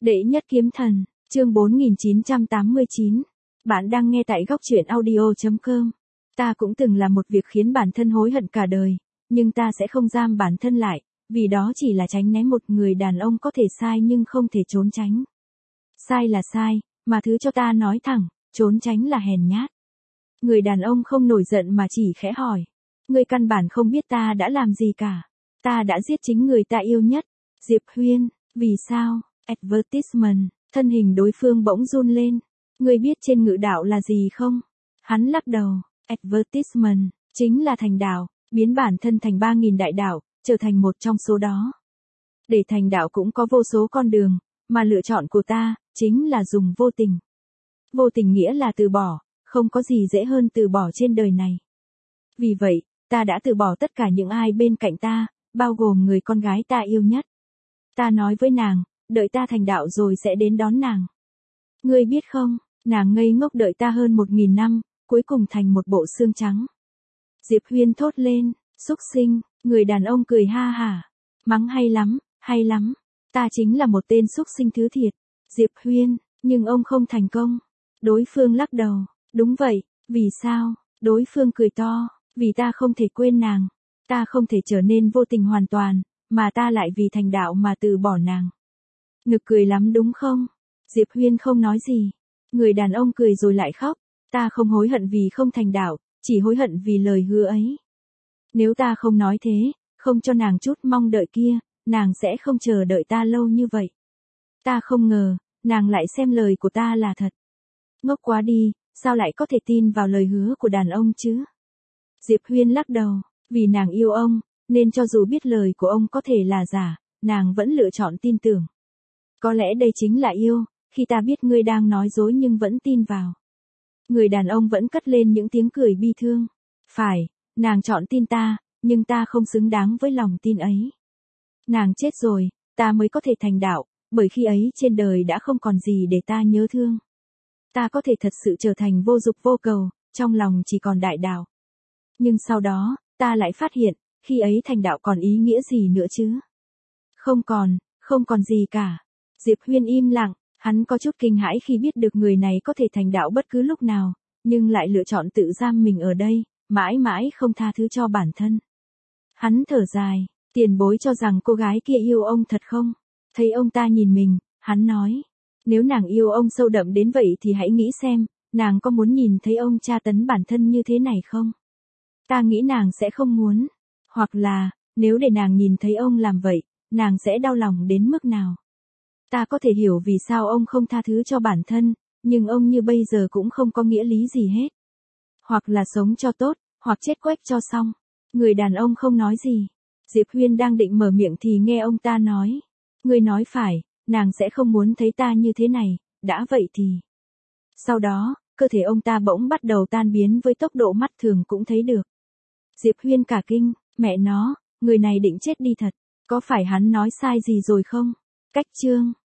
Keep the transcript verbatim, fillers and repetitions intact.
Đệ nhất kiếm thần, chương bốn nghìn chín trăm tám mươi chín. Bạn đang nghe tại góc truyện audio chấm com. Ta cũng từng làm một việc khiến bản thân hối hận cả đời, nhưng ta sẽ không giam bản thân lại, vì đó chỉ là tránh né một người đàn ông có thể sai nhưng không thể trốn tránh. Sai là sai, mà thứ cho ta nói thẳng, trốn tránh là hèn nhát. Người đàn ông không nổi giận mà chỉ khẽ hỏi. Ngươi căn bản không biết ta đã làm gì cả. Ta đã giết chính người ta yêu nhất. Diệp Huyên, vì sao? Advertisement, thân hình đối phương bỗng run lên. Ngươi biết trên ngự đạo là gì không? Hắn lắc đầu. Advertisement, chính là thành đạo, biến bản thân thành ba nghìn đại đạo, trở thành một trong số đó. Để thành đạo cũng có vô số con đường, mà lựa chọn của ta, chính là dùng vô tình. Vô tình nghĩa là từ bỏ, không có gì dễ hơn từ bỏ trên đời này. Vì vậy, ta đã từ bỏ tất cả những ai bên cạnh ta, bao gồm người con gái ta yêu nhất. Ta nói với nàng, đợi ta thành đạo rồi sẽ đến đón nàng. Ngươi biết không, nàng ngây ngốc đợi ta hơn một nghìn năm, cuối cùng thành một bộ xương trắng. Diệp Huyên thốt lên, xúc sinh, người đàn ông cười ha hả. Mắng hay lắm, hay lắm, ta chính là một tên xúc sinh thứ thiệt. Diệp Huyên, nhưng ông không thành công. Đối phương lắc đầu, đúng vậy, vì sao? Đối phương cười to, vì ta không thể quên nàng. Ta không thể trở nên vô tình hoàn toàn, mà ta lại vì thành đạo mà từ bỏ nàng. Nực cười lắm đúng không? Diệp Huyên không nói gì. Người đàn ông cười rồi lại khóc. Ta không hối hận vì không thành đạo, chỉ hối hận vì lời hứa ấy. Nếu ta không nói thế, không cho nàng chút mong đợi kia, nàng sẽ không chờ đợi ta lâu như vậy. Ta không ngờ, nàng lại xem lời của ta là thật. Ngốc quá đi, sao lại có thể tin vào lời hứa của đàn ông chứ? Diệp Huyên lắc đầu, vì nàng yêu ông, nên cho dù biết lời của ông có thể là giả, nàng vẫn lựa chọn tin tưởng. Có lẽ đây chính là yêu, khi ta biết ngươi đang nói dối nhưng vẫn tin vào. Người đàn ông vẫn cất lên những tiếng cười bi thương. Phải, nàng chọn tin ta, nhưng ta không xứng đáng với lòng tin ấy. Nàng chết rồi, ta mới có thể thành đạo, bởi khi ấy trên đời đã không còn gì để ta nhớ thương. Ta có thể thật sự trở thành vô dục vô cầu, trong lòng chỉ còn đại đạo. Nhưng sau đó, ta lại phát hiện, khi ấy thành đạo còn ý nghĩa gì nữa chứ? Không còn, không còn gì cả. Diệp Huyên im lặng, hắn có chút kinh hãi khi biết được người này có thể thành đạo bất cứ lúc nào, nhưng lại lựa chọn tự giam mình ở đây, mãi mãi không tha thứ cho bản thân. Hắn thở dài, tiền bối cho rằng cô gái kia yêu ông thật không? Thấy ông ta nhìn mình, hắn nói, nếu nàng yêu ông sâu đậm đến vậy thì hãy nghĩ xem, nàng có muốn nhìn thấy ông tra tấn bản thân như thế này không? Ta nghĩ nàng sẽ không muốn. Hoặc là, nếu để nàng nhìn thấy ông làm vậy, nàng sẽ đau lòng đến mức nào? Ta có thể hiểu vì sao ông không tha thứ cho bản thân, nhưng ông như bây giờ cũng không có nghĩa lý gì hết. Hoặc là sống cho tốt, hoặc chết quách cho xong. Người đàn ông không nói gì. Diệp Huyên đang định mở miệng thì nghe ông ta nói. Ngươi nói phải, nàng sẽ không muốn thấy ta như thế này, đã vậy thì. Sau đó, cơ thể ông ta bỗng bắt đầu tan biến với tốc độ mắt thường cũng thấy được. Diệp Huyên cả kinh, mẹ nó, người này định chết đi thật, có phải hắn nói sai gì rồi không? Cách chương.